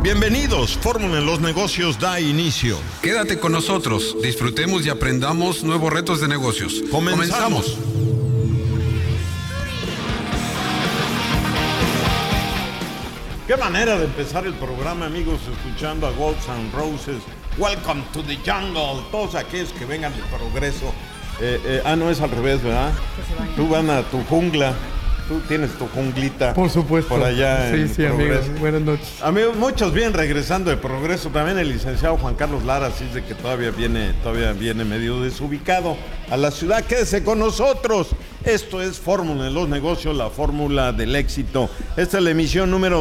Bienvenidos, Fórmula en los Negocios da inicio. Quédate con nosotros, disfrutemos y aprendamos nuevos retos de negocios. Comenzamos. Qué manera de empezar el programa, amigos, escuchando a Guns N' Roses, Welcome to the Jungle, todos aquellos que vengan de Progreso. No es al revés, ¿verdad? Tú van a tu jungla. Tú tienes tu junglita. Por supuesto. Por allá en Sí, Progreso. amigos. Buenas noches. Amigos, muchos vienen regresando de Progreso. También el licenciado Juan Carlos Lara, así es de que todavía viene medio desubicado a la ciudad. Quédese con nosotros. Esto es Fórmula en los Negocios, la fórmula del éxito. Esta es la emisión número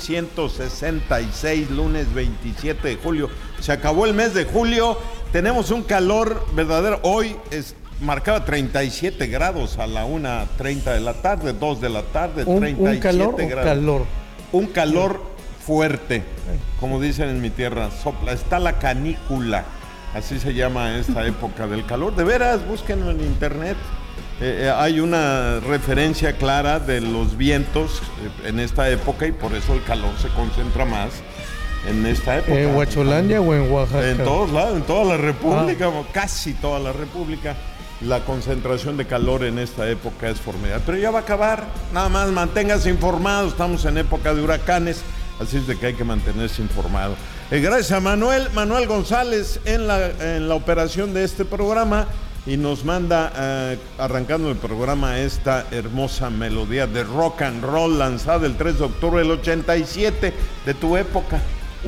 2166, lunes 27 de julio. Se acabó el mes de julio. Tenemos un calor verdadero. Hoy marcaba 37 grados a la 1:30 de la tarde, 2 de la tarde, 37 ¿Un calor grados. o calor? Un calor fuerte, como dicen en mi tierra, sopla, está la canícula, así se llama esta época del calor. De veras, búsquenlo en internet. Hay una referencia clara de los vientos en esta época y por eso el calor se concentra más en esta época. ¿En Huacholandia o en Oaxaca? En todos lados, en toda la República, casi toda la República. La concentración de calor en esta época es formidable. Pero ya va a acabar. Nada más manténgase informado. Estamos en época de huracanes, así es de que hay que mantenerse informado. Gracias a Manuel González en la operación de este programa y nos manda, arrancando el programa, esta hermosa melodía de rock and roll lanzada el 3 de octubre del 87, de tu época.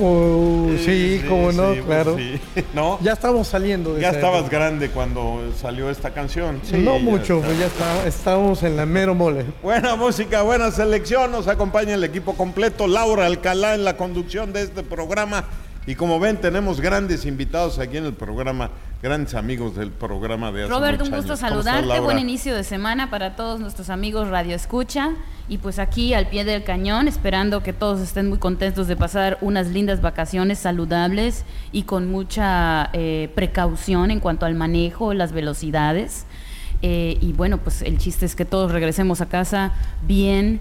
Sí, cómo no, sí, claro. Sí. ¿No? Ya estamos saliendo de Ya esa estabas época. grande cuando salió esta canción. Sí, no mucho, está. pues ya estábamos en la mero mole. Buena música, buena selección. Nos acompaña el equipo completo. Laura Alcalá en la conducción de este programa. Y como ven, tenemos grandes invitados aquí en el programa, grandes amigos del programa de hace Robert, muchos un gusto años. saludarte, buen inicio de semana para todos nuestros amigos Radio Escucha y pues aquí al pie del cañón, esperando que todos estén muy contentos de pasar unas lindas vacaciones saludables y con mucha precaución en cuanto al manejo, las velocidades y bueno, pues el chiste es que todos regresemos a casa bien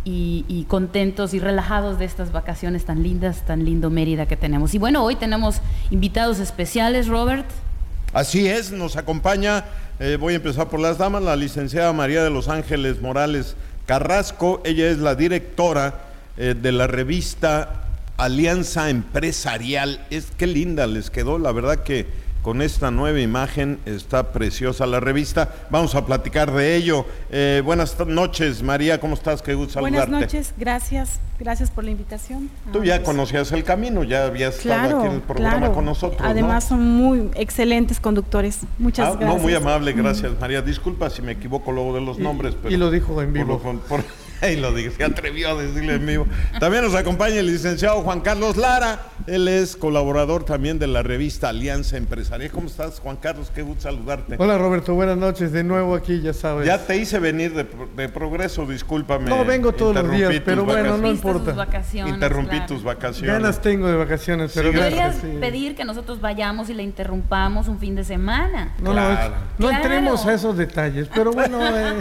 y contentos y relajados de estas vacaciones tan lindas, tan lindo Mérida que tenemos. Y bueno, hoy tenemos invitados especiales, Robert. Así es, nos acompaña, voy a empezar por las damas, la licenciada María de los Ángeles Morales Carrasco. Ella es la directora de la revista Alianza Empresarial. Qué linda les quedó, la verdad que con esta nueva imagen está preciosa la revista. Vamos a platicar de ello. Buenas noches, María, ¿cómo estás? Qué gusto saludarte. Buenas noches, gracias por la invitación. Tú ya conocías el camino, ya habías estado aquí en el programa con nosotros, Además, ¿no? son muy excelentes conductores. Muchas gracias. No, muy amable, gracias, María. Disculpa si me equivoco luego de los nombres. Pero y lo dijo en vivo. Y lo dije, se atrevió a decirle en vivo. También nos acompaña el licenciado Juan Carlos Lara. Él es colaborador también de la revista Alianza Empresarial. ¿Cómo estás, Juan Carlos? Qué gusto saludarte. Hola, Roberto, buenas noches. De nuevo aquí, ya sabes. Ya te hice venir de Progreso, discúlpame. No, vengo todos los días, pero bueno, no importa. Interrumpí tus vacaciones. Ganas tengo de vacaciones, pero podrías pedir que nosotros vayamos y la interrumpamos un fin de semana. No entremos a esos detalles, pero bueno,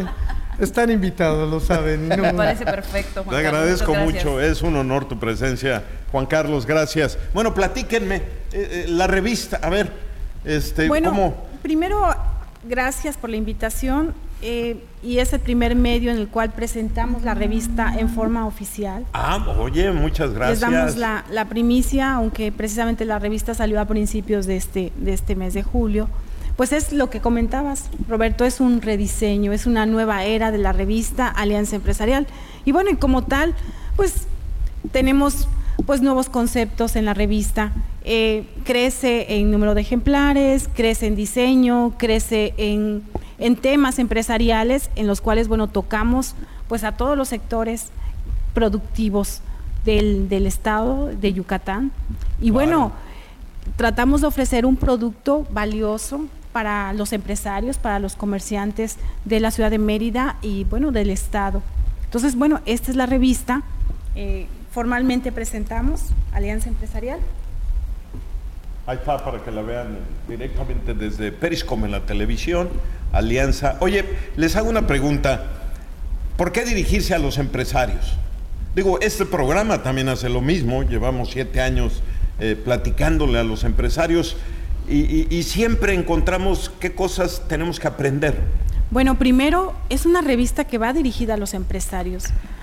están invitados, lo saben. Me parece perfecto, Juan Te Carlos. agradezco Muchas mucho, es un honor tu presencia, Juan Carlos, gracias. Bueno, platíquenme, la revista, a ver, bueno, ¿cómo? Primero, gracias por la invitación y es el primer medio en el cual presentamos la revista en forma oficial. Oye, muchas gracias. Les damos la primicia, aunque precisamente la revista salió a principios de este mes de julio. Pues es lo que comentabas, Roberto, es un rediseño, es una nueva era de la revista Alianza Empresarial. Y bueno, y como tal, pues tenemos pues nuevos conceptos en la revista. Crece en número de ejemplares, crece en diseño, crece en temas empresariales en los cuales, bueno, tocamos pues a todos los sectores productivos del estado de Yucatán. Y bueno, tratamos de ofrecer un producto valioso para los empresarios, para los comerciantes de la ciudad de Mérida y bueno, del estado. Entonces, bueno, esta es la revista. Formalmente presentamos Alianza Empresarial. Ahí está, para que la vean directamente desde Periscope en la televisión, Alianza. Oye, les hago una pregunta. ¿Por qué dirigirse a los empresarios? Digo, este programa también hace lo mismo, llevamos 7 años platicándole a los empresarios y siempre encontramos qué cosas tenemos que aprender. Bueno, primero, es una revista que va dirigida a los empresarios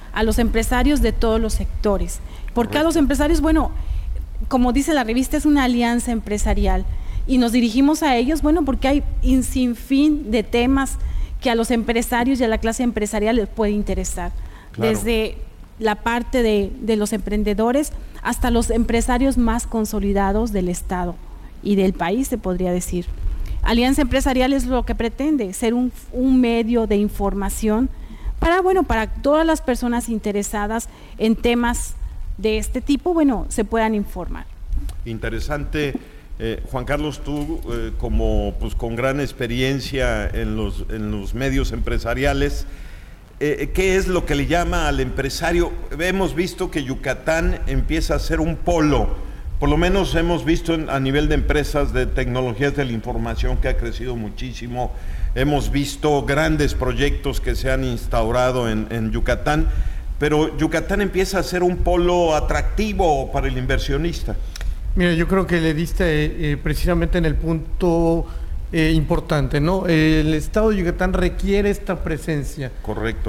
de todos los sectores. ¿Por qué a los empresarios? Bueno, como dice la revista, es una alianza empresarial y nos dirigimos a ellos, bueno, porque hay un sinfín de temas que a los empresarios y a la clase empresarial les puede interesar. Claro. Desde la parte de los emprendedores hasta los empresarios más consolidados del Estado y del país, se podría decir. Alianza Empresarial es lo que pretende, ser un medio de información para todas las personas interesadas en temas de este tipo, bueno, se puedan informar. Interesante. Juan Carlos, tú con gran experiencia en los medios empresariales, ¿qué es lo que le llama al empresario? Hemos visto que Yucatán empieza a ser un polo. Por lo menos hemos visto a nivel de empresas de tecnologías de la información que ha crecido muchísimo. Hemos visto grandes proyectos que se han instaurado en Yucatán, pero Yucatán empieza a ser un polo atractivo para el inversionista. Mira, yo creo que le diste precisamente en el punto importante, ¿no? El Estado de Yucatán requiere esta presencia. Correcto.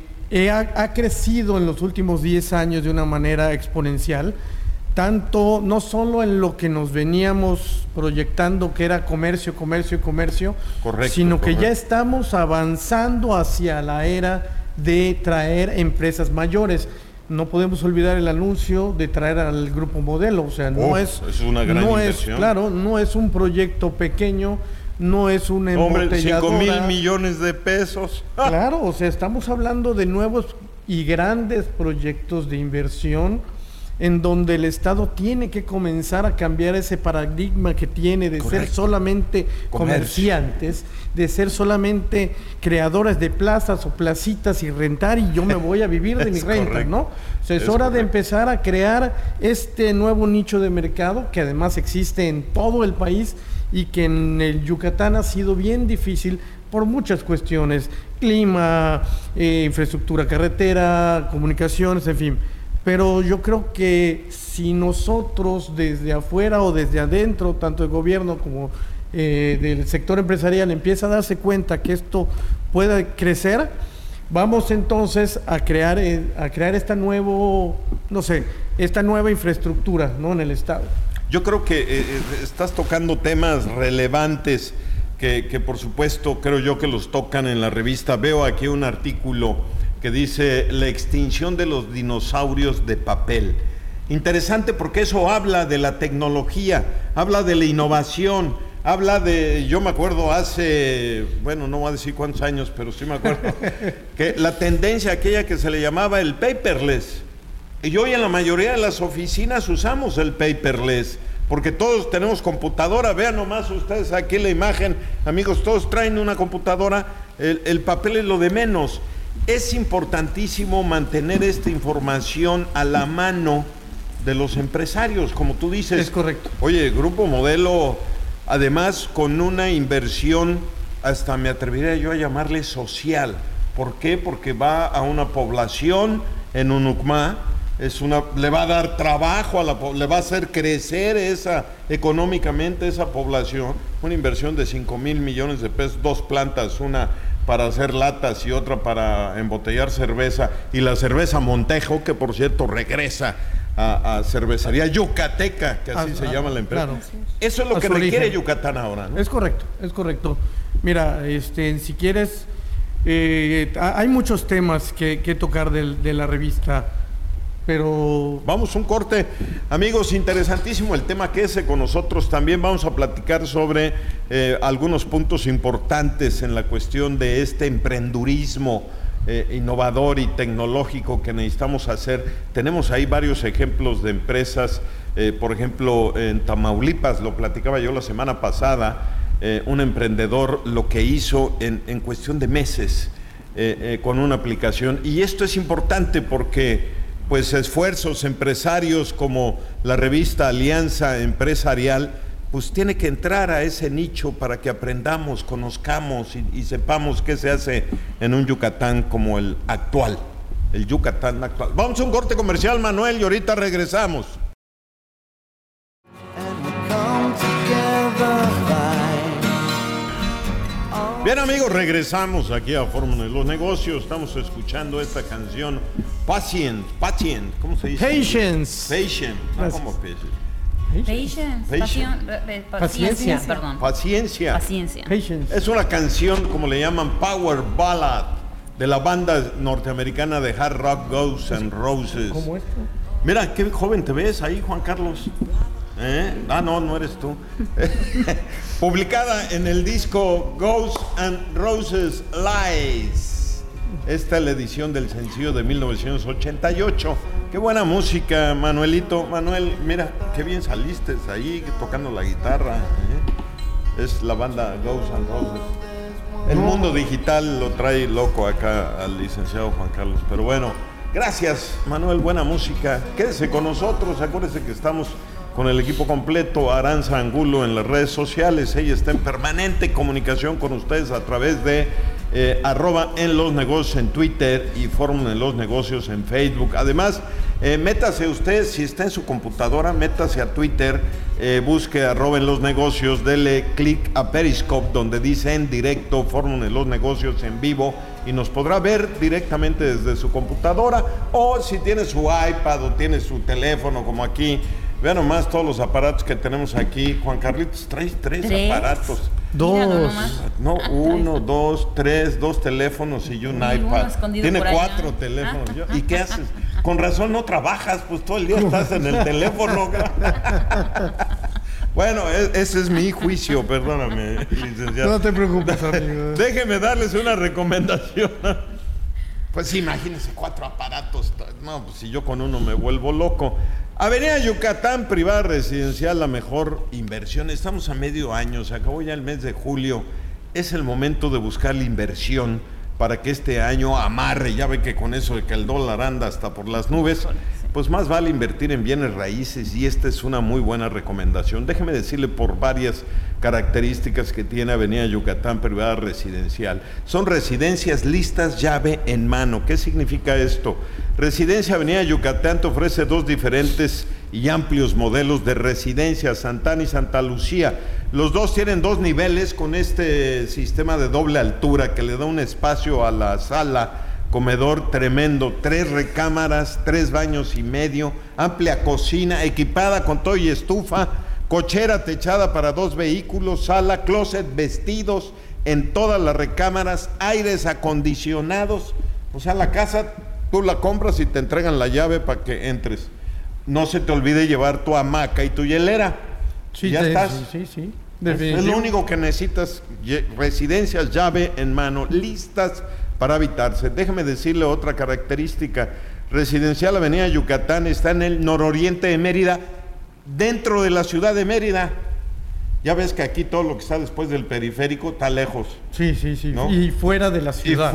Ha crecido en los últimos 10 años de una manera exponencial. Tanto, no solo en lo que nos veníamos proyectando, que era comercio, correcto, sino que ya estamos avanzando hacia la era de traer empresas mayores. No podemos olvidar el anuncio de traer al Grupo Modelo, o sea, es una gran inversión. Claro, no es un proyecto pequeño, no es una embotelladora. 5,000 millones de pesos. Claro, o sea, estamos hablando de nuevos y grandes proyectos de inversión, en donde el Estado tiene que comenzar a cambiar ese paradigma que tiene de ser solamente comerciantes, de ser solamente creadores de plazas o placitas y rentar y yo me voy a vivir de mi renta, ¿no? O sea, es hora de empezar a crear este nuevo nicho de mercado que además existe en todo el país y que en el Yucatán ha sido bien difícil por muchas cuestiones, clima, infraestructura carretera, comunicaciones, en fin. Pero yo creo que si nosotros desde afuera o desde adentro, tanto el gobierno como del sector empresarial, empieza a darse cuenta que esto pueda crecer, vamos entonces a crear esta nueva infraestructura, ¿no?, en el Estado. Yo creo que estás tocando temas relevantes que por supuesto creo yo que los tocan en la revista. Veo aquí un artículo que dice la extinción de los dinosaurios de papel. Interesante porque eso habla de la tecnología, habla de la innovación, habla de, yo me acuerdo hace, bueno, no voy a decir cuántos años, pero sí me acuerdo, que la tendencia aquella que se le llamaba el paperless, y hoy en la mayoría de las oficinas usamos el paperless, porque todos tenemos computadora. Vean nomás ustedes aquí la imagen, amigos, todos traen una computadora, el papel es lo de menos. Es importantísimo mantener esta información a la mano de los empresarios, como tú dices. Es correcto. Oye, Grupo Modelo, además con una inversión, hasta me atrevería yo a llamarle social. ¿Por qué? Porque va a una población en Unucmá, le va a dar trabajo, le va a hacer crecer económicamente esa población. Una inversión de 5,000 millones de pesos, 2 plantas, una para hacer latas y otra para embotellar cerveza, y la cerveza Montejo, que por cierto regresa a Cervecería Yucateca, que así se llama la empresa. Claro. Eso es lo que requiere Yucatán ahora, ¿no? Es correcto. Mira, si quieres, hay muchos temas que tocar de la revista, pero... Vamos un corte. Amigos, interesantísimo el tema que con nosotros. También vamos a platicar sobre algunos puntos importantes en la cuestión de este emprendurismo innovador y tecnológico que necesitamos hacer. Tenemos ahí varios ejemplos de empresas, por ejemplo, en Tamaulipas, lo platicaba yo la semana pasada, un emprendedor lo que hizo en cuestión de meses con una aplicación. Y esto es importante porque pues esfuerzos empresarios como la revista Alianza Empresarial, pues tiene que entrar a ese nicho para que aprendamos, conozcamos y sepamos qué se hace en un Yucatán como el actual. el Yucatán actual. Vamos a un corte comercial, Manuel, y ahorita regresamos. Bien, amigos, regresamos aquí a Fórmula de los Negocios. Estamos escuchando esta canción Patient, ¿cómo se dice? Patience. No, ¿cómo Paciencia, perdón. Paciencia. Patience. Es una canción, como le llaman, Power Ballad, de la banda norteamericana de hard rock Guns N' Roses. ¿Cómo esto? Mira, qué joven te ves ahí, Juan Carlos. No eres tú. Publicada en el disco Guns N' Roses Lies. Esta es la edición del sencillo de 1988. Qué buena música, Manuelito. Manuel, mira, qué bien saliste ahí tocando la guitarra. Es la banda Guns N' Roses. El mundo digital lo trae loco acá al licenciado Juan Carlos. Pero bueno, gracias, Manuel, buena música. Quédese con nosotros, acuérdese que estamos con el equipo completo. Aranza Angulo en las redes sociales, ella está en permanente comunicación con ustedes a través de @enlosnegocios en Twitter y Fórmula en los Negocios en Facebook. Además, métase usted, si está en su computadora, métase a Twitter, busque @enlosnegocios, dele clic a Periscope donde dice en directo Fórmula en los Negocios en vivo y nos podrá ver directamente desde su computadora, o si tiene su iPad o tiene su teléfono como aquí. Vean nomás todos los aparatos que tenemos aquí. Juan Carlitos, trae tres aparatos. Dos. No, 1, 2, 3, 2 teléfonos y un iPad. Tiene 4 teléfonos. ¿Y qué haces? Con razón no trabajas, pues todo el día estás en el teléfono. Bueno, ese es mi juicio, perdóname, licenciado. No te preocupes, amigo. Déjeme darles una recomendación. Pues imagínense 4 aparatos. No, pues si yo con uno me vuelvo loco. Avenida Yucatán, privada residencial, la mejor inversión. Estamos a medio año, se acabó ya el mes de julio. Es el momento de buscar la inversión para que este año amarre. Ya ve que con eso de que el dólar anda hasta por las nubes, pues más vale invertir en bienes raíces, y esta es una muy buena recomendación. Déjeme decirle por varias características que tiene Avenida Yucatán Privada Residencial. Son residencias listas, llave en mano. ¿Qué significa esto? Residencia Avenida Yucatán te ofrece 2 diferentes y amplios modelos de residencia, Santana y Santa Lucía. Los dos tienen 2 niveles con este sistema de doble altura que le da un espacio a la sala, comedor tremendo, 3 recámaras, 3 baños y medio, amplia cocina equipada con todo y estufa, cochera techada para 2 vehículos, sala, closet, vestidos en todas las recámaras, aires acondicionados. O sea, la casa tú la compras y te entregan la llave para que entres. No se te olvide llevar tu hamaca y tu hielera. Sí, ya estás. Sí. Es lo único que necesitas. Residencias llave en mano, listas para habitarse. Déjeme decirle otra característica. Residencial Avenida Yucatán está en el nororiente de Mérida, dentro de la ciudad de Mérida. Ya ves que aquí todo lo que está después del periférico está lejos. Sí, ¿no? Y fuera de la ciudad.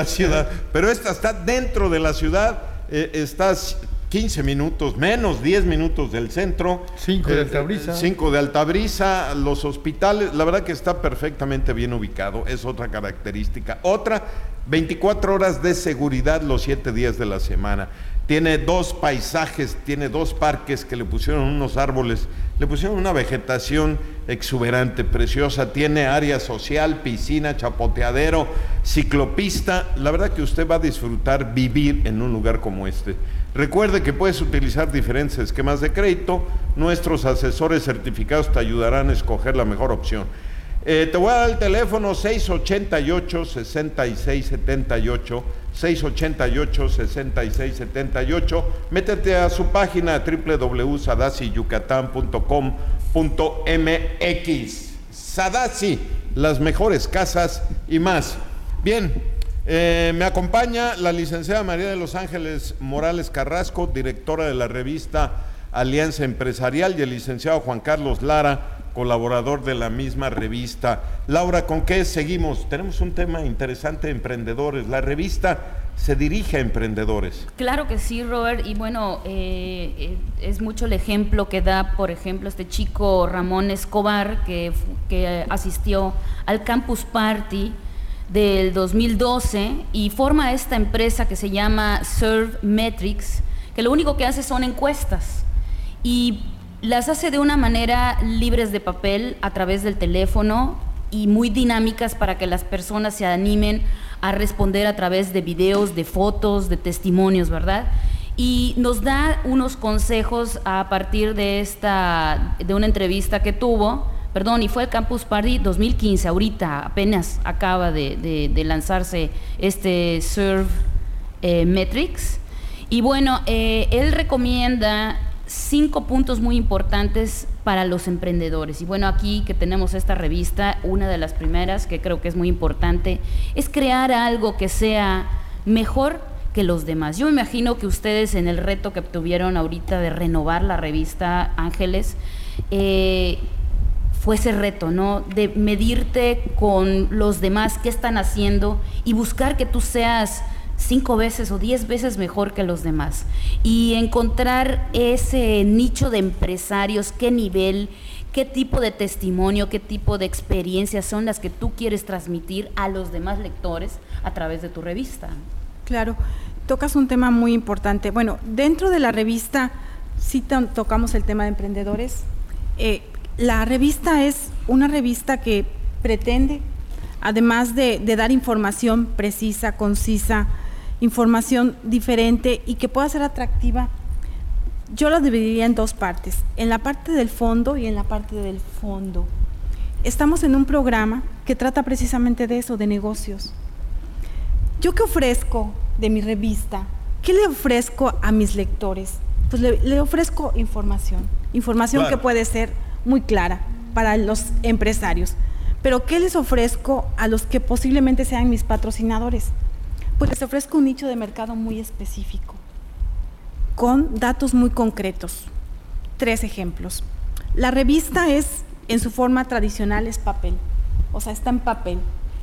Pero esta está dentro de la ciudad, estás 15 minutos, menos 10 minutos del centro. 5 de Altabrisa. 5 de Altabrisa, los hospitales, la verdad que está perfectamente bien ubicado, es otra característica. Otra, 24 horas de seguridad los 7 días de la semana. Tiene 2 paisajes, tiene 2 parques que le pusieron unos árboles, le pusieron una vegetación exuberante, preciosa. Tiene área social, piscina, chapoteadero, ciclopista. La verdad que usted va a disfrutar vivir en un lugar como este. Recuerde que puedes utilizar diferentes esquemas de crédito. Nuestros asesores certificados te ayudarán a escoger la mejor opción. Te voy a dar el teléfono 688-6678, 688-6678. Métete a su página www.sadasiyucatán.com.mx. Sadasi, las mejores casas y más. Bien, me acompaña la licenciada María de los Ángeles Morales Carrasco, directora de la revista Alianza Empresarial, y el licenciado Juan Carlos Lara, colaborador de la misma revista. Laura, ¿con qué seguimos? Tenemos un tema interesante, emprendedores. La revista se dirige a emprendedores. Claro que sí, Robert, y bueno, es mucho el ejemplo que da, por ejemplo, este chico Ramón Escobar, que asistió al Campus Party del 2012 y forma esta empresa que se llama Survmetrics, que lo único que hace son encuestas y las hace de una manera libres de papel a través del teléfono y muy dinámicas para que las personas se animen a responder a través de videos, de fotos, de testimonios, ¿verdad? Y nos da unos consejos a partir de una entrevista que tuvo, y fue el Campus Party 2015, ahorita apenas acaba de lanzarse este Survmetrics. Y bueno, él recomienda 5 puntos muy importantes para los emprendedores. Y bueno, aquí que tenemos esta revista, una de las primeras que creo que es muy importante es crear algo que sea mejor que los demás. Yo me imagino que ustedes en el reto que tuvieron ahorita de renovar la revista Ángeles, fue ese reto, ¿no? De medirte con los demás, qué están haciendo y buscar que tú seas 5 veces o 10 veces mejor que los demás y encontrar ese nicho de empresarios, qué nivel, qué tipo de testimonio, qué tipo de experiencias son las que tú quieres transmitir a los demás lectores a través de tu revista. Claro, tocas un tema muy importante. Bueno, dentro de la revista sí tocamos el tema de emprendedores. La revista es una revista que pretende, además de dar información precisa, concisa, información diferente y que pueda ser atractiva, yo la dividiría en 2 partes, en la parte del fondo y en la parte del fondo. Estamos en un programa que trata precisamente de eso, de negocios. ¿Yo qué ofrezco de mi revista? ¿Qué le ofrezco a mis lectores? Pues le ofrezco información claro, que puede ser muy clara para los empresarios. Pero ¿qué les ofrezco a los que posiblemente sean mis patrocinadores? Pues les ofrezco un nicho de mercado muy específico, con datos muy concretos. 3 ejemplos. La revista es, en su forma tradicional, es papel, o sea, está en papel.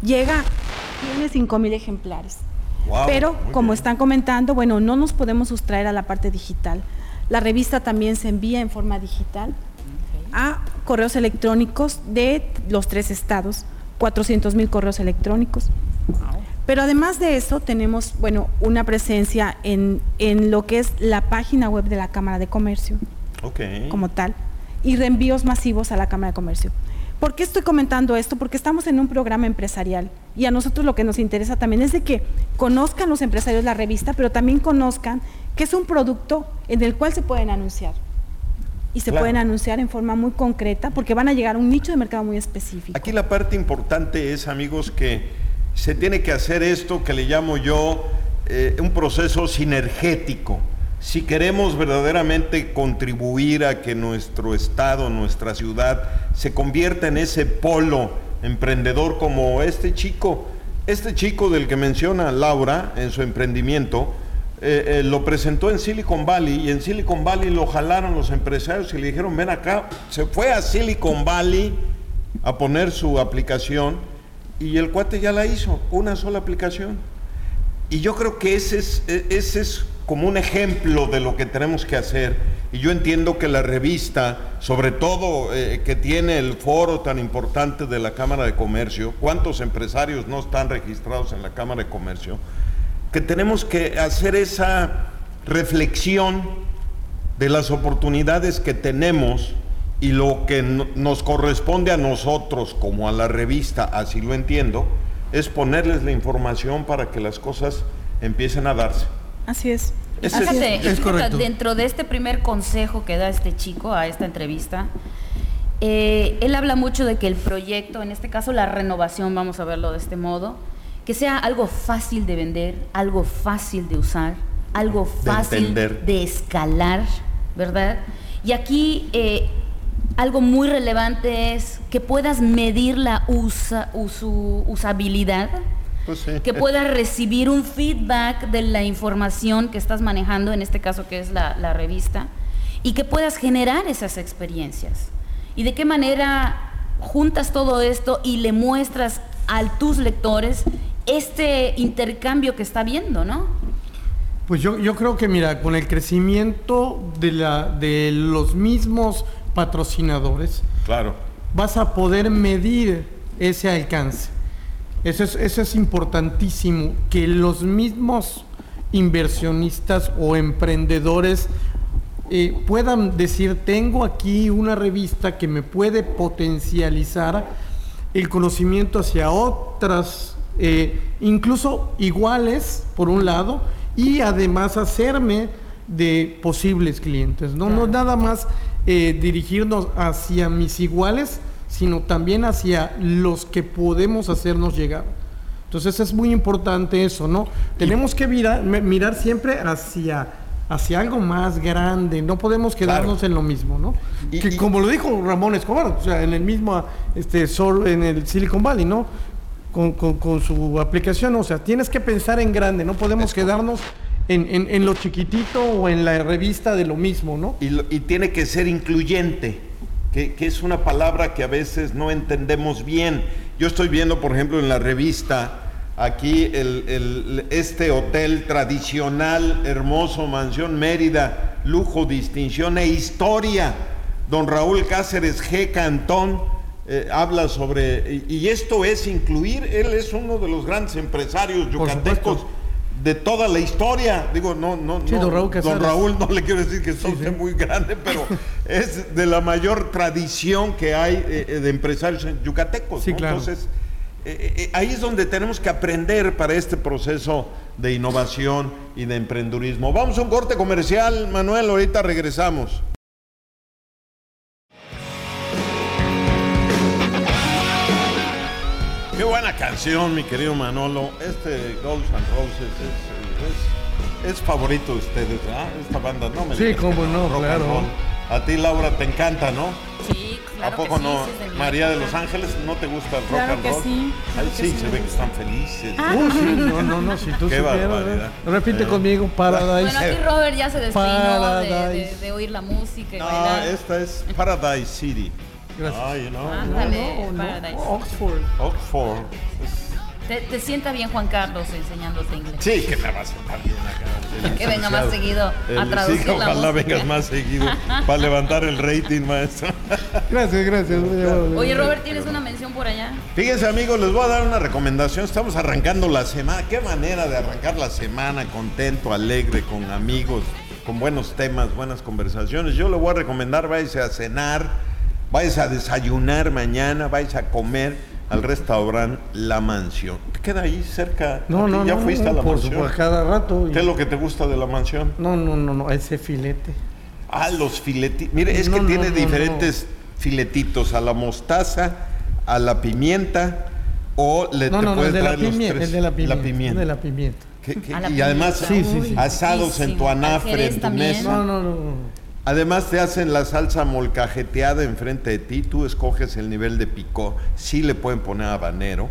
Tiene 5,000 ejemplares. Wow, pero, como están comentando, bueno, no nos podemos sustraer a la parte digital. La revista también se envía en forma digital a correos electrónicos de los 3 estados, 400,000 correos electrónicos. Pero además de eso tenemos, bueno, una presencia en lo que es la página web de la Cámara de Comercio, como tal, y reenvíos masivos a la Cámara de Comercio. ¿Por qué estoy comentando esto? Porque estamos en un programa empresarial y a nosotros lo que nos interesa también es de que conozcan los empresarios la revista, pero también conozcan que es un producto en el cual se pueden anunciar. Y se pueden anunciar en forma muy concreta porque van a llegar a un nicho de mercado muy específico. Aquí la parte importante es, amigos, que se tiene que hacer esto que le llamo yo un proceso sinergético. Si queremos verdaderamente contribuir a que nuestro estado, nuestra ciudad, se convierta en ese polo emprendedor como este chico del que menciona Laura en su emprendimiento, lo presentó en Silicon Valley y en Silicon Valley lo jalaron los empresarios y le dijeron, ven acá, se fue a Silicon Valley a poner su aplicación y el cuate ya la hizo, una sola aplicación. Y yo creo que ese es como un ejemplo de lo que tenemos que hacer. Y yo entiendo que la revista, sobre todo que tiene el foro tan importante de la Cámara de Comercio, ¿cuántos empresarios no están registrados en la Cámara de Comercio? Que tenemos que hacer esa reflexión de las oportunidades que tenemos y lo que nos corresponde a nosotros como a la revista, así lo entiendo, es ponerles la información para que las cosas empiecen a darse. Así es. Es correcto. Dentro de este primer consejo que da este chico a esta entrevista, él habla mucho de que el proyecto, en este caso la renovación, vamos a verlo de este modo, que sea algo fácil de vender, algo fácil de usar, algo fácil de escalar, ¿verdad? Y aquí algo muy relevante es que puedas medir la usabilidad, pues sí, que puedas recibir un feedback de la información que estás manejando, en este caso que es la revista, y que puedas generar esas experiencias. Y de qué manera juntas todo esto y le muestras a tus lectores este intercambio que está viendo, ¿no? Pues yo creo que, mira, con el crecimiento de los mismos patrocinadores, claro, vas a poder medir ese alcance. Eso es importantísimo, que los mismos inversionistas o emprendedores puedan decir, tengo aquí una revista que me puede potencializar el conocimiento hacia otras, incluso iguales, por un lado, y además hacerme de posibles clientes, ¿no? Claro. No nada más dirigirnos hacia mis iguales, sino también hacia los que podemos hacernos llegar. Entonces es muy importante eso, ¿no? Tenemos que mirar siempre hacia algo más grande, no podemos quedarnos en lo mismo, ¿no? Como lo dijo Ramón Escobar, o sea, en el mismo en el Silicon Valley, ¿no? Con su aplicación, o sea, tienes que pensar en grande, no podemos quedarnos en lo chiquitito o en la revista de lo mismo, ¿no? Y tiene que ser incluyente, que es una palabra que a veces no entendemos bien. Yo estoy viendo, por ejemplo, en la revista, aquí este hotel tradicional, hermoso, Mansión Mérida, lujo, distinción e historia. Don Raúl Cáceres G. Cantón habla sobre, y esto es incluir, él es uno de los grandes empresarios yucatecos de toda la historia. Digo, sí, don Raúl, no le quiero decir que sea muy grande, pero es de la mayor tradición que hay de empresarios yucatecos, sí, ¿no? Claro. Entonces, ahí es donde tenemos que aprender para este proceso de innovación y de emprendurismo. Vamos a un corte comercial, Manuel, ahorita regresamos. Qué buena canción, mi querido Manolo. Guns N' Roses es favorito de ustedes, ¿verdad? Esta banda, ¿no? Sí, cómo no, claro. A ti, Laura, te encanta, ¿no? Sí, claro. ¿A poco no? María de Los Ángeles, ¿no te gusta el rock and roll? Sí, claro. Sí, se ve que están felices. No, si tú supieras. Repite conmigo, Paradise. Bueno, aquí Robert ya se despeinó de oír la música y bailar. Esta es Paradise City. Gracias. Ay, no. Paradise. Oxford. Te sienta bien Juan Carlos enseñándote inglés. Sí, que me va a sentar bien acá. Que venga más seguido a traducir la música. Ojalá vengas más seguido para levantar el rating, maestro. Gracias. Oye, Robert, ¿tienes una mención por allá? Fíjense, amigos, les voy a dar una recomendación. Estamos arrancando la semana. Qué manera de arrancar la semana contento, alegre, con amigos, con buenos temas, buenas conversaciones. Yo le voy a recomendar, váyase a cenar, váyase a desayunar mañana, váyase a comer al restaurante La Mansión. ¿Te queda ahí cerca? ¿Ya fuiste a La Mansión? Por cada rato. ¿Qué es lo que te gusta de La Mansión? No, ese filete. Los filetitos. Mire, es que tiene diferentes filetitos, a la mostaza, a la pimienta, o te puedes traer los tres. El de la pimienta. Y además asados en tu anafre, en tu mesa. No. Además te hacen la salsa molcajeteada enfrente de ti, tú escoges el nivel de picor, sí le pueden poner habanero.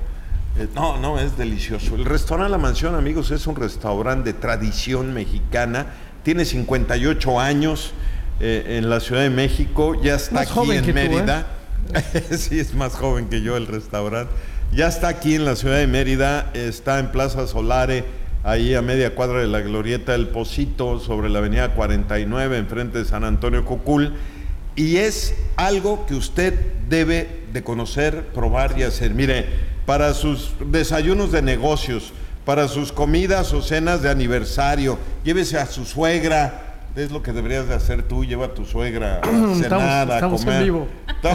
Es delicioso. El restaurante La Mansión, amigos, es un restaurante de tradición mexicana, tiene 58 años en la Ciudad de México, ya está más aquí en Mérida. Sí, es más joven que yo el restaurante. Ya está aquí en la Ciudad de Mérida, está en Plaza Solare, ahí a media cuadra de la Glorieta del Pocito, sobre la avenida 49, enfrente de San Antonio Cocul, y es algo que usted debe de conocer, probar y hacer. Mire, para sus desayunos de negocios, para sus comidas o cenas de aniversario, llévese a su suegra, es lo que deberías de hacer tú, lleva a tu suegra a cenar, a comer. En vivo.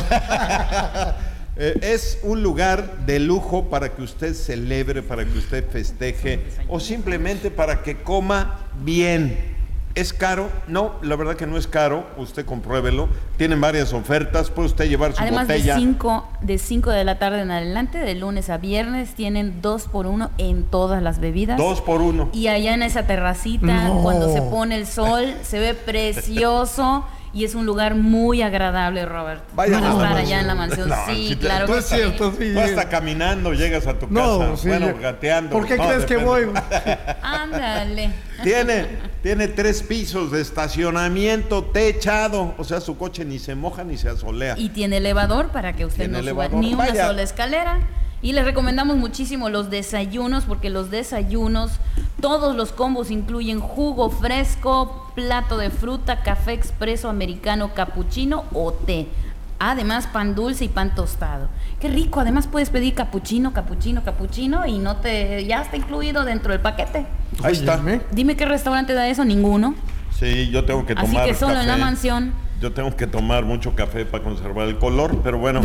Es un lugar de lujo para que usted celebre, para que usted festeje o simplemente para que coma bien. ¿Es caro? No, la verdad que no es caro, usted compruébelo. Tienen varias ofertas, puede usted llevar su botella. Además de 5 de la tarde en adelante, de lunes a viernes, tienen 2x1 en todas las bebidas. 2x1. Y allá en esa terracita, cuando se pone el sol, se ve precioso. Y es un lugar muy agradable, Robert. Vaya para estar allá en La Mansión. Sí, claro que sí. Tú hasta caminando llegas a tu casa. Gateando. ¿Por qué crees que voy? Ándale. Tiene 3 pisos de estacionamiento techado. O sea, su coche ni se moja ni se asolea. Y tiene elevador para que usted no suba ni una sola escalera. Y les recomendamos muchísimo los desayunos, porque los desayunos, todos los combos incluyen jugo fresco, plato de fruta, café expreso, americano, capuchino o té. Además, pan dulce y pan tostado. Qué rico, además puedes pedir capuchino y ya está incluido dentro del paquete. Ahí está. Dime qué restaurante da eso, ninguno. Sí, yo tengo que tomar Así que solo café. en la mansión. Yo tengo que tomar mucho café para conservar el color, pero bueno,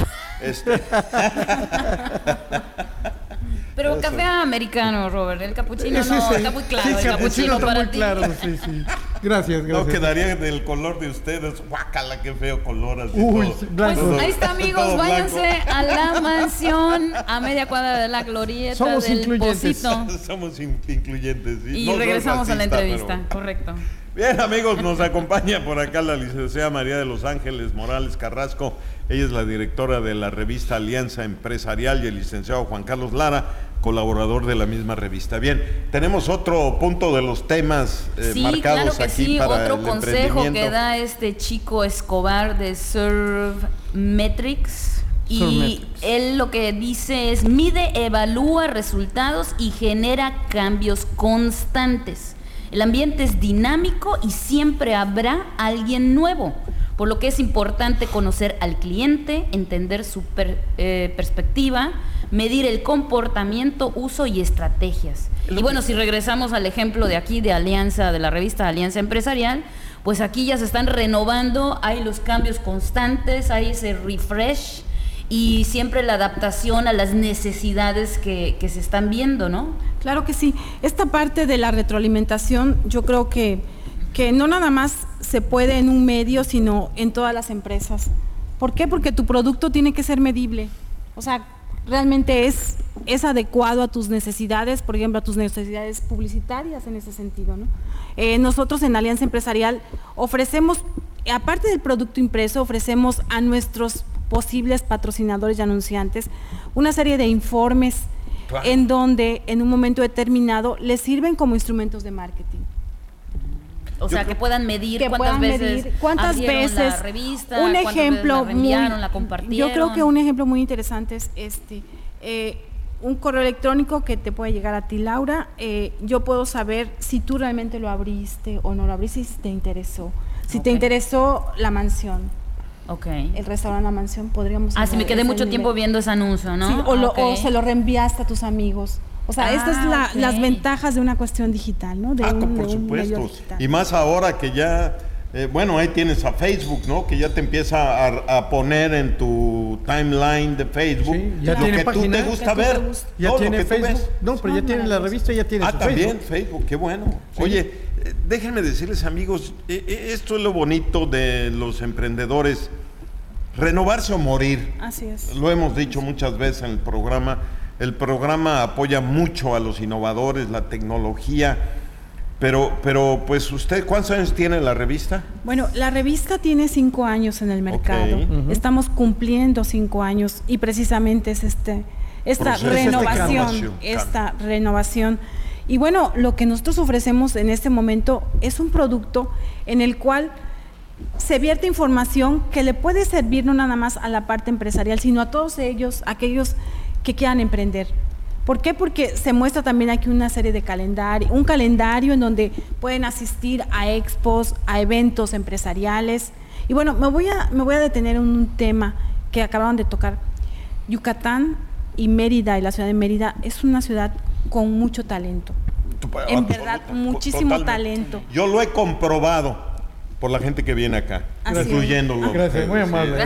Pero café americano, Robert. El capuchino Sí, no, sí. está muy claro. Sí, el capuchino está para muy ti. claro, sí. Gracias. no quedaría del color de ustedes. Guácala, qué feo color así. Uy, todo, blanco. Pues todo- ahí está, amigos, todo váyanse blanco. a la mansión, a media cuadra de la glorieta Somos del incluyentes. Pocito. Somos incluyentes. ¿Sí? Y No soy regresamos a la racista, entrevista, pero- correcto. Bien, amigos, nos acompaña por acá la licenciada María de los Ángeles Morales Carrasco. Ella es la directora de la revista Alianza Empresarial, y el licenciado Juan Carlos Lara, colaborador de la misma revista. Bien, tenemos otro punto de los temas Sí, marcados claro que aquí sí, para otro el consejo emprendimiento. que da este chico Escobar de Survmetrics. Y Survmetrics. él lo que dice es: mide, evalúa resultados y genera cambios constantes. El ambiente es dinámico y siempre habrá alguien nuevo, por lo que es importante conocer al cliente, entender su perspectiva, medir el comportamiento, uso y estrategias. Y bueno, si regresamos al ejemplo de aquí de Alianza, de la revista Alianza Empresarial, pues aquí ya se están renovando, hay los cambios constantes, hay ese refresh y siempre la adaptación a las necesidades que se están viendo, ¿no? Claro que sí. Esta parte de la retroalimentación, yo creo que no nada más se puede en un medio, sino en todas las empresas. ¿Por qué? Porque tu producto tiene que ser medible. O sea, realmente es adecuado a tus necesidades, por ejemplo, a tus necesidades publicitarias en ese sentido, ¿no? Nosotros en Alianza Empresarial ofrecemos, aparte del producto impreso, ofrecemos a nuestros posibles patrocinadores y anunciantes una serie de informes, claro, en donde en un momento determinado les sirven como instrumentos de marketing. O sea, que puedan medir cuántas veces abrieron la revista, un cuántas ejemplo veces la reenviaron, la compartieron. Yo creo que un ejemplo muy interesante es un correo electrónico que te puede llegar a ti, Laura. Yo puedo saber si tú realmente lo abriste o no lo abriste, si te interesó. Si te interesó la mansión, el restaurante La Mansión, podríamos... si me quedé mucho tiempo viendo ese anuncio, ¿no? Sí, o se lo reenviaste a tus amigos. O sea, estas son las ventajas de una cuestión digital, ¿no? Por supuesto. Y más ahora que ya, bueno, ahí tienes a Facebook, ¿no? Que ya te empieza a poner en tu timeline de Facebook, sí, ya lo tiene que página, tú te gusta ver. Ya todo tiene lo que tú Facebook. ves. No, pero ya tiene la revista, ya tiene su también Facebook. qué bueno. Sí. Oye, déjenme decirles, amigos, esto es lo bonito de los emprendedores. Renovarse o morir. Así es. Lo hemos dicho muchas veces en el programa. El programa apoya mucho a los innovadores, la tecnología, pero pues usted, ¿cuántos años tiene la revista? Bueno, la revista tiene 5 años en el mercado. Estamos cumpliendo 5 años y precisamente es esta renovación. Y bueno, lo que nosotros ofrecemos en este momento es un producto en el cual se vierte información que le puede servir no nada más a la parte empresarial, sino a todos aquellos que quieran emprender. ¿Por qué? Porque se muestra también aquí una serie de un calendario en donde pueden asistir a expos, a eventos empresariales. Y bueno, me voy a detener en un tema que acababan de tocar. Yucatán y Mérida, y la ciudad de Mérida, es una ciudad con mucho talento. En verdad, muchísimo talento. Yo lo he comprobado por la gente que viene acá, incluyéndolo. Gracias, muy amable.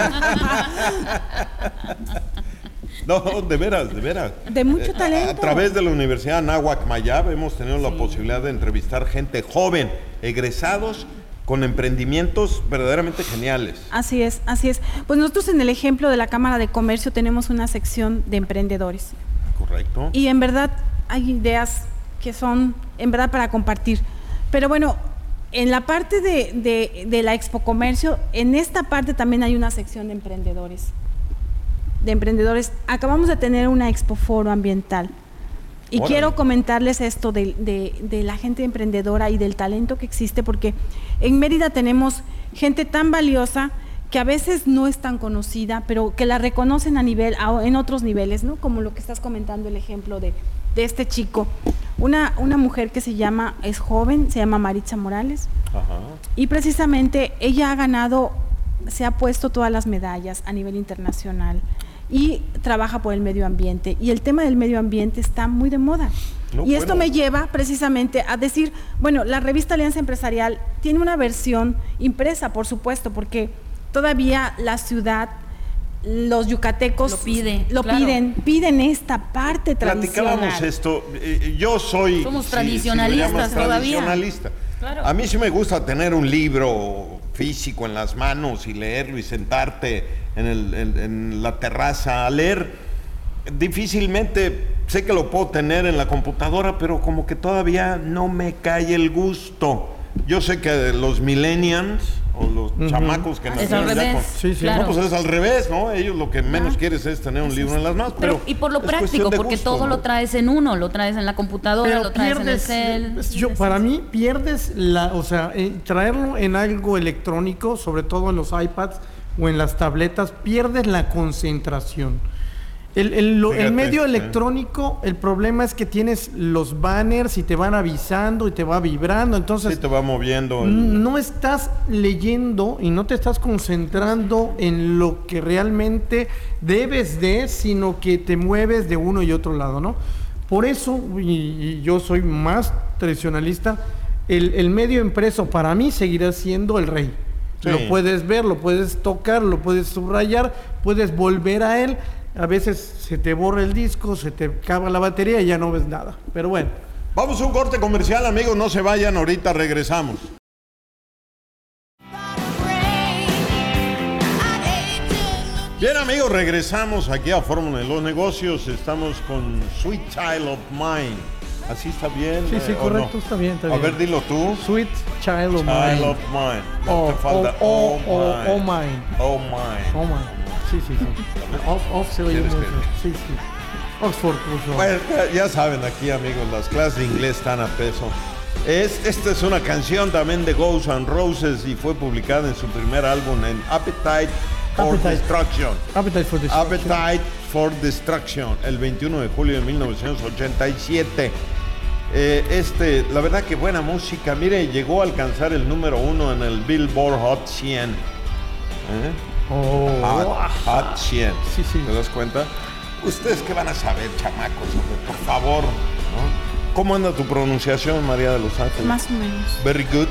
No, de veras. De mucho talento. A través de la Universidad Anáhuac Mayab hemos tenido la posibilidad de entrevistar gente joven, egresados, con emprendimientos verdaderamente geniales. Así es. Pues nosotros en el ejemplo de la Cámara de Comercio tenemos una sección de emprendedores. Correcto. Y en verdad hay ideas que son en verdad para compartir. Pero bueno, en la parte de la Expo Comercio, en esta parte también hay una sección de emprendedores. Acabamos de tener una Expo Foro Ambiental. Y quiero comentarles esto de la gente emprendedora y del talento que existe, porque en Mérida tenemos gente tan valiosa que a veces no es tan conocida, pero que la reconocen en otros niveles, ¿no? Como lo que estás comentando, el ejemplo de este chico. Una mujer que es joven, se llama Maritza Morales. Ajá. Y precisamente ella ha ganado se ha puesto todas las medallas a nivel internacional y trabaja por el medio ambiente, y el tema del medio ambiente está muy de moda. Esto me lleva precisamente a decir, bueno, la revista Alianza Empresarial tiene una versión impresa, por supuesto, porque todavía la ciudad, los yucatecos lo piden esta parte tradicional. Platicábamos esto, somos tradicionalistas todavía. Tradicionalista. Claro. A mí sí me gusta tener un libro físico en las manos y leerlo y sentarte en la terraza a leer. Difícilmente sé que lo puedo tener en la computadora, pero como que todavía no me cae el gusto. Yo sé que los millennials o los chamacos que nacieron es al revés. Claro. No, pues es al revés, ¿no? Ellos lo que menos quieren es tener un libro en las manos. Pero y por lo práctico, porque gusto, todo, ¿no? Lo traes en uno, lo traes en la computadora, pero lo traes en el cel. Para mí pierdes traerlo en algo electrónico, sobre todo en los iPads o en las tabletas, pierdes la concentración. El medio electrónico, el problema es que tienes los banners y te van avisando y te va vibrando, entonces sí, te va moviendo. No estás leyendo y no te estás concentrando en lo que realmente debes de, sino que te mueves de uno y otro lado, ¿no? Por eso, y yo soy más tradicionalista, el medio impreso para mí seguirá siendo el rey. Sí. Lo puedes ver, lo puedes tocar, lo puedes subrayar, puedes volver a él. A veces se te borra el disco, se te acaba la batería y ya no ves nada. Pero bueno. Vamos a un corte comercial, amigos. No se vayan, ahorita regresamos. Bien, amigos, regresamos aquí a Fórmula de los Negocios. Estamos con Sweet Child of Mine. ¿Así está bien? Sí, correcto, no? Está bien. A ver, dilo tú. Sweet Child of Mine. Child of Mine. No te falta Oh Mine. Oh Mine. Oh Mine. Sí. Off se oye mucho. Sí. Oxford puso. Bueno, ya saben aquí, amigos, las clases de inglés están a peso. Esta es una canción también de Guns N' Roses y fue publicada en su primer álbum en Appetite for Destruction. Appetite for Destruction, el 21 de julio de 1987. La verdad que buena música. Mire, llegó a alcanzar el número 1 en el Billboard Hot 100. Hot 100. Sí. ¿Te das cuenta? Ustedes qué van a saber, chamacos, por favor, ¿no? ¿Cómo anda tu pronunciación, María de los Ángeles? Más o menos. Very good.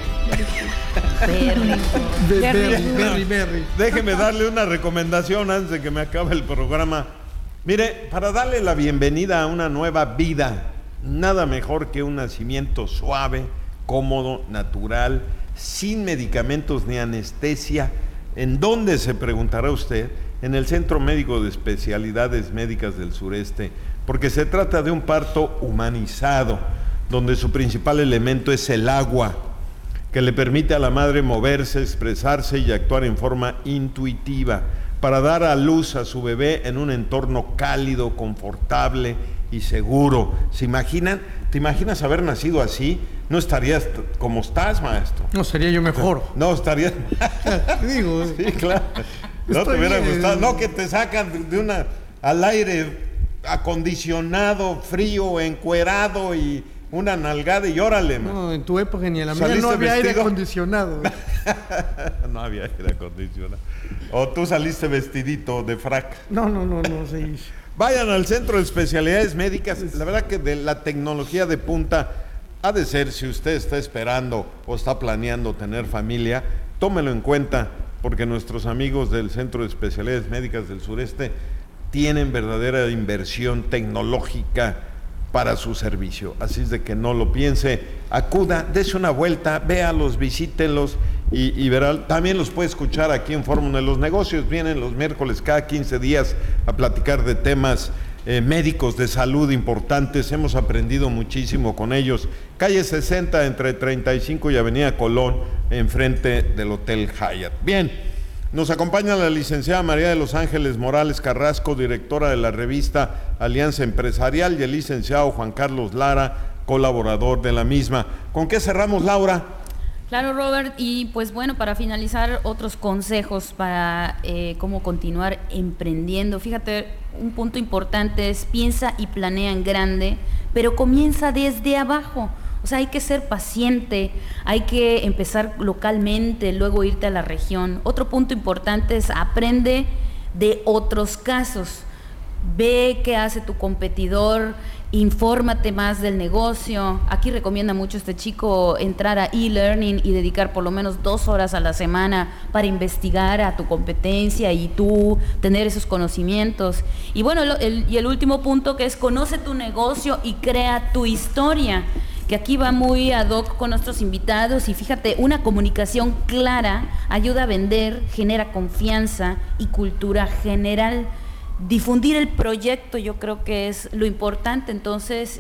Very. Déjeme darle una recomendación antes de que me acabe el programa. Mire, para darle la bienvenida a una nueva vida, nada mejor que un nacimiento suave, cómodo, natural, sin medicamentos ni anestesia. ¿En dónde, se preguntará usted? En el Centro Médico de Especialidades Médicas del Sureste, porque se trata de un parto humanizado, donde su principal elemento es el agua, que le permite a la madre moverse, expresarse y actuar en forma intuitiva, para dar a luz a su bebé en un entorno cálido, confortable y seguro. ¿Se imaginan? ¿Te imaginas haber nacido así? No estarías como estás, maestro. No, sería yo mejor. No, estarías... Digo. Sí, claro. No te hubiera gustado. No, que te sacan al aire acondicionado, frío, encuerado y una nalgada y órale, man. No, en tu época ni en la mía no había aire acondicionado. No había aire acondicionado. O tú saliste vestidito de frac. No, sí. Vayan al Centro de Especialidades Médicas. La verdad que de la tecnología de punta ha de ser, si usted está esperando o está planeando tener familia, tómelo en cuenta, porque nuestros amigos del Centro de Especialidades Médicas del Sureste tienen verdadera inversión tecnológica para su servicio. Así es de que no lo piense, acuda, dése una vuelta, véalos, visítenlos y verá. También los puede escuchar aquí en Fórmula de los Negocios. Vienen los miércoles cada 15 días a platicar de temas médicos de salud importantes. Hemos aprendido muchísimo con ellos. Calle 60 entre 35 y Avenida Colón, enfrente del Hotel Hyatt. Bien, nos acompaña la licenciada María de los Ángeles Morales Carrasco, directora de la revista Alianza Empresarial, y el licenciado Juan Carlos Lara, colaborador de la misma. ¿Con qué cerramos, Laura? Claro, Robert, y pues bueno, para finalizar, otros consejos para cómo continuar emprendiendo. Fíjate, un punto importante es: piensa y planea en grande, pero comienza desde abajo. O sea, hay que ser paciente, hay que empezar localmente, luego irte a la región. Otro punto importante es aprende de otros casos. Ve qué hace tu competidor, infórmate más del negocio. Aquí recomienda mucho este chico entrar a e-learning y dedicar por lo menos 2 horas a la semana para investigar a tu competencia y tú tener esos conocimientos. Y bueno, el último punto, que es conoce tu negocio y crea tu historia, que aquí va muy ad hoc con nuestros invitados. Y fíjate, una comunicación clara ayuda a vender, genera confianza y cultura general. Difundir el proyecto yo creo que es lo importante. Entonces,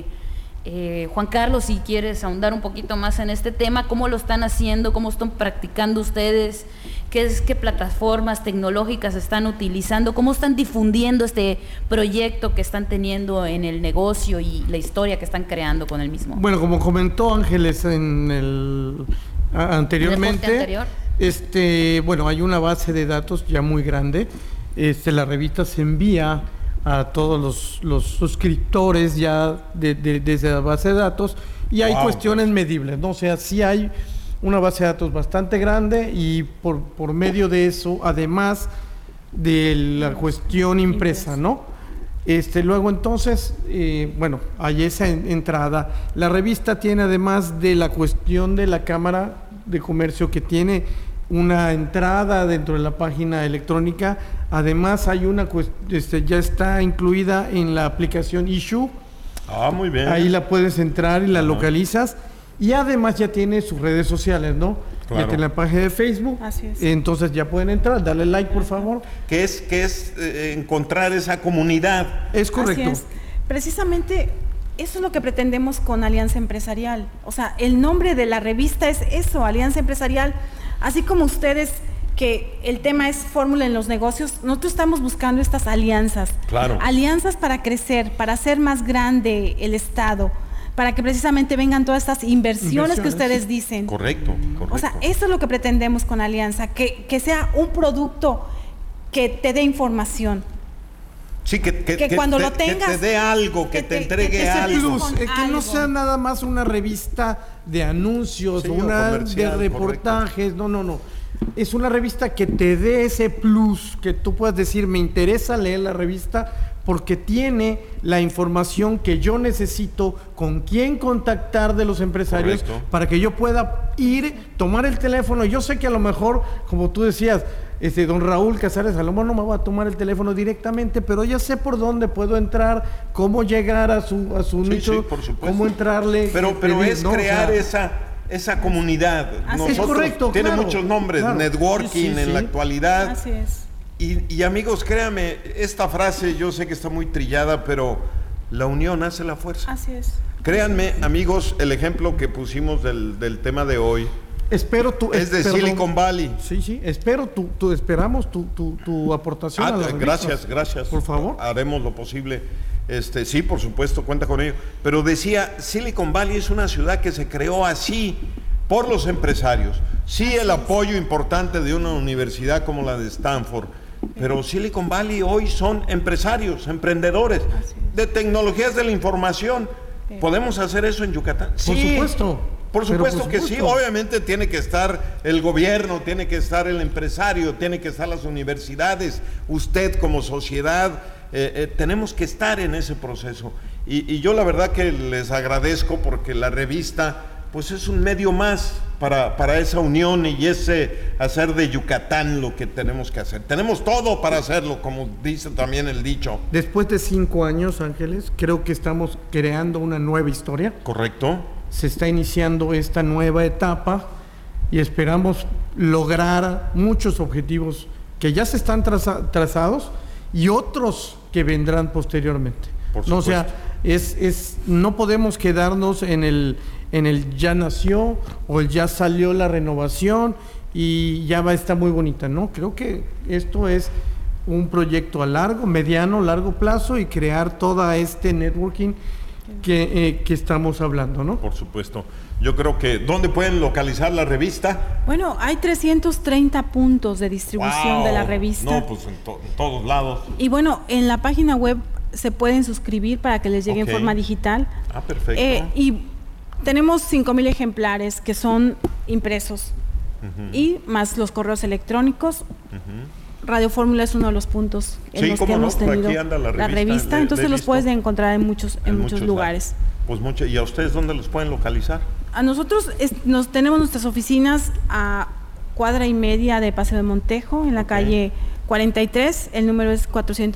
Juan Carlos, si quieres ahondar un poquito más en este tema, ¿cómo lo están haciendo? ¿Cómo están practicando ustedes? ¿Qué plataformas tecnológicas están utilizando? ¿Cómo están difundiendo este proyecto que están teniendo en el negocio y la historia que están creando con el mismo? Bueno, como comentó Ángeles anteriormente, bueno, hay una base de datos ya muy grande. La revista se envía a todos los suscriptores ya de esa base de datos, y hay cuestiones medibles, ¿no? O sea, sí hay una base de datos bastante grande, y por medio de eso, además de la cuestión impresa, ¿no? Luego entonces, bueno, hay esa entrada. La revista tiene, además de la cuestión de la Cámara de Comercio, que tiene una entrada dentro de la página electrónica. Además hay una ya está incluida en la aplicación Issue. Muy bien. Ahí la puedes entrar y la localizas, y además ya tiene sus redes sociales, ¿no? Claro. Ya tiene la página de Facebook. Así es. Entonces ya pueden entrar, darle like, por favor. Que es encontrar esa comunidad. Es correcto. Así es. Precisamente eso es lo que pretendemos con Alianza Empresarial. O sea, el nombre de la revista es eso, Alianza Empresarial. Así como ustedes, que el tema es fórmula en los negocios, nosotros estamos buscando estas alianzas. Claro. Alianzas para crecer, para hacer más grande el Estado, para que precisamente vengan todas estas inversiones que ustedes dicen. Correcto. O sea, eso es lo que pretendemos con Alianza, que sea un producto que te dé información. Sí, que cuando lo tengas, que te dé algo, que te entregue algo. Que no sea nada más una revista de anuncios, Sí, una de reportajes, no. Es una revista que te dé ese plus, que tú puedas decir, me interesa leer la revista porque tiene la información que yo necesito, con quién contactar de los empresarios. Correcto. Para que yo pueda ir, tomar el teléfono. Yo sé que a lo mejor, como tú decías, don Raúl Casares, a lo mejor no me va a tomar el teléfono directamente, pero ya sé por dónde puedo entrar, cómo llegar a su nicho, por supuesto. cómo entrrarle. Pero es crear esa comunidad. Es correcto, tiene claro, muchos nombres, claro. networking en la actualidad. Así es. Y amigos, créanme, esta frase yo sé que está muy trillada, pero la unión hace la fuerza. Así es. Créanme, amigos, el ejemplo que pusimos del tema de hoy Espero es de Silicon Valley. Sí, esperamos tu aportación a la revista. Gracias. Por favor. Haremos lo posible. Sí, por supuesto, cuenta con ello. Pero decía, Silicon Valley es una ciudad que se creó así por los empresarios. Sí, el apoyo importante de una universidad como la de Stanford. Pero Silicon Valley hoy son empresarios, emprendedores de tecnologías de la información. ¿Podemos hacer eso en Yucatán? Por supuesto. Por supuesto que sí, obviamente tiene que estar el gobierno, tiene que estar el empresario, tiene que estar las universidades, usted como sociedad, tenemos que estar en ese proceso. Y yo la verdad que les agradezco porque la revista pues es un medio más para esa unión y ese hacer de Yucatán lo que tenemos que hacer. Tenemos todo para hacerlo, como dice también el dicho. Después de 5 años, Ángeles, creo que estamos creando una nueva historia. Correcto. Se está iniciando esta nueva etapa y esperamos lograr muchos objetivos que ya se están trazados y otros que vendrán posteriormente. Por no, o supuesto. sea, no podemos quedarnos en el ya nació o el ya salió la renovación y ya está muy bonita, ¿no? Creo que esto es un proyecto a mediano, largo plazo, y crear todo este networking que estamos hablando, ¿no? Por supuesto. Yo creo que, ¿dónde pueden localizar la revista? Bueno, hay 330 puntos de distribución de la revista. No, pues en todos lados. Y bueno, en la página web se pueden suscribir para que les llegue en forma digital. Perfecto. Y Tenemos 5,000 ejemplares que son impresos y más los correos electrónicos. Radio Fórmula es uno de los puntos en los que hemos tenido la revista. Entonces los puedes encontrar en muchos lugares. Pues ¿y a ustedes dónde los pueden localizar? A nosotros tenemos nuestras oficinas a cuadra y media de Paseo de Montejo, en la calle 43, el número es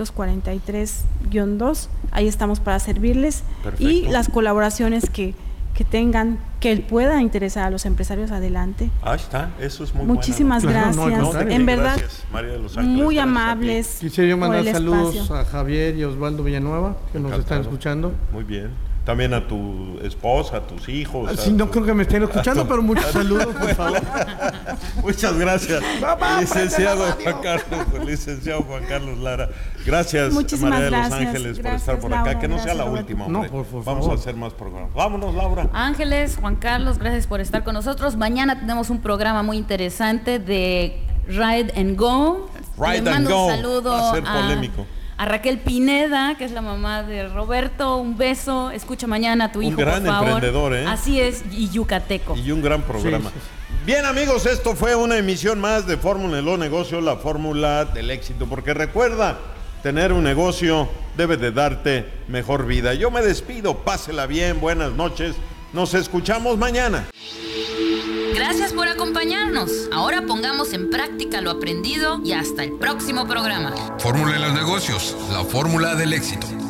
443-2, ahí estamos para servirles. Perfecto. Y las colaboraciones que tengan, que pueda interesar a los empresarios, adelante. Ahí está, eso es muy Muchísimas gracias, en verdad, gracias, María de los Ángeles, muy amables. Quisiera yo mandar saludos a Javier y Osvaldo Villanueva, que nos están escuchando. Muy bien. También a tu esposa, a tus hijos. Sí, no creo que me estén escuchando, pero muchos saludos, por favor. Muchas gracias, licenciado Juan Carlos Lara. Gracias, María de los Ángeles, por estar por acá. Que no sea la última, hombre. No, por Vamos a hacer más programas. Vámonos, Laura. Ángeles, Juan Carlos, gracias por estar con nosotros. Mañana tenemos un programa muy interesante de Ride and Go. Ride and Go. Un saludo va a ser polémico. A Raquel Pineda, que es la mamá de Roberto, un beso. Escucha mañana a tu hijo, por favor. Un gran emprendedor, ¿eh? Así es, y yucateco. Y un gran programa. Sí. Bien, amigos, esto fue una emisión más de Fórmula en los Negocios, la fórmula del éxito. Porque recuerda, tener un negocio debe de darte mejor vida. Yo me despido, pásela bien, buenas noches. Nos escuchamos mañana. Gracias por acompañarnos. Ahora pongamos en práctica lo aprendido y hasta el próximo programa. Fórmula en los Negocios, la fórmula del éxito.